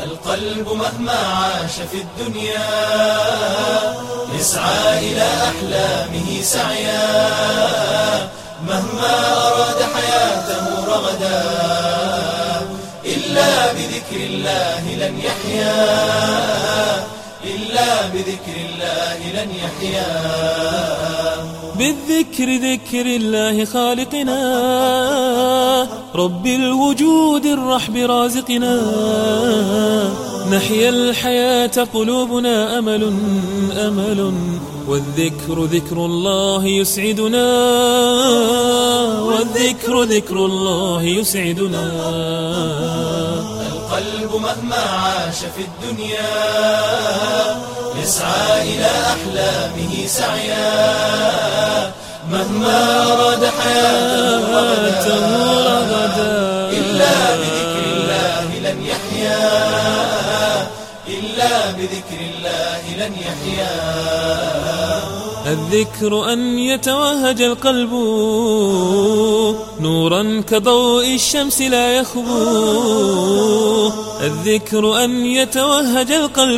القلب مهما عاش في الدنيا يسعى إلى أحلامه سعيا، مهما أراد حياته رغدا إلا بذكر الله لن يحيا، إلا بذكر الله لن يحيا. بالذكر ذكر الله خالقنا، رب الوجود الرحب رازقنا، نحيا الحياة قلوبنا أمل أمل، والذكر ذكر الله يسعدنا، والذكر ذكر الله يسعدنا. القلب مهما عاش في الدنيا يسعى إلى أحلامه سعيا، مهما أراد حياته رغدا إلا بذكر الله لن يحيا، إلا بذكر الله لن يحيا. الذكر أن يتوهج القلب نورا كضوء الشمس لا يخبو، الذكر أن يتوهج القلب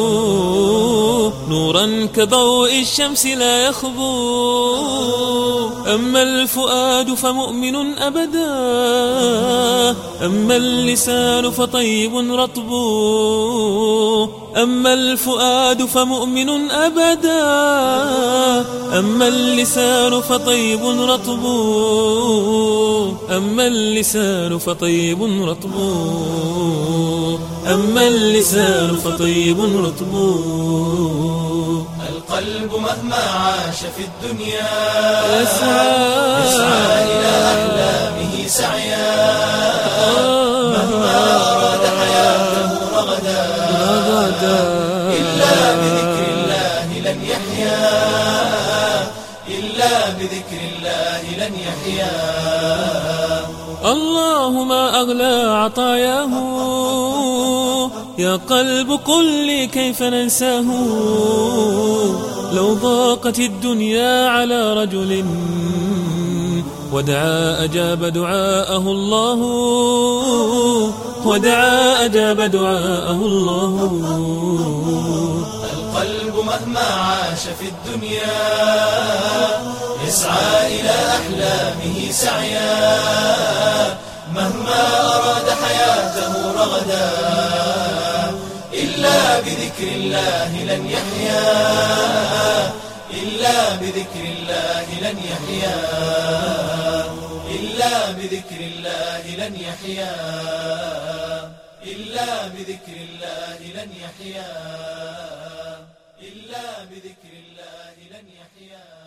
نورا كضوء الشمس لا يخبو. أما الفؤاد فمؤمن أبدا، أما اللسان فطيب رطب، أما الفؤاد فمؤمن أبدا، أما اللسان فطيب رطب، أما اللسان فطيب رطب، أما اللسان فطيب رطب. القلب مهما عاش في الدنيا يسعى إلى أحلامه سعيا، مهما أراد حياته رغدا إلا بذكر الله لن يحيا، إلا بذكر الله لن يحيا. الله ما أغلى عطاياه، يا قلب قل لي كيف ننساه. لو ضاقت الدنيا على رجل ودعا أجاب دعاءه الله، ودعا أجاب دعاءه الله. القلب مهما عاش في الدنيا يسعى إلى أحلامه سعيا، مهما أراد حياته رغدا إلا بذكر الله لن يحيا، إلا بذكر الله لن يحيا، إلا بذكر الله لن يحيا، إلا بذكر الله لن يحيا، إلا بذكر الله لن يحيا.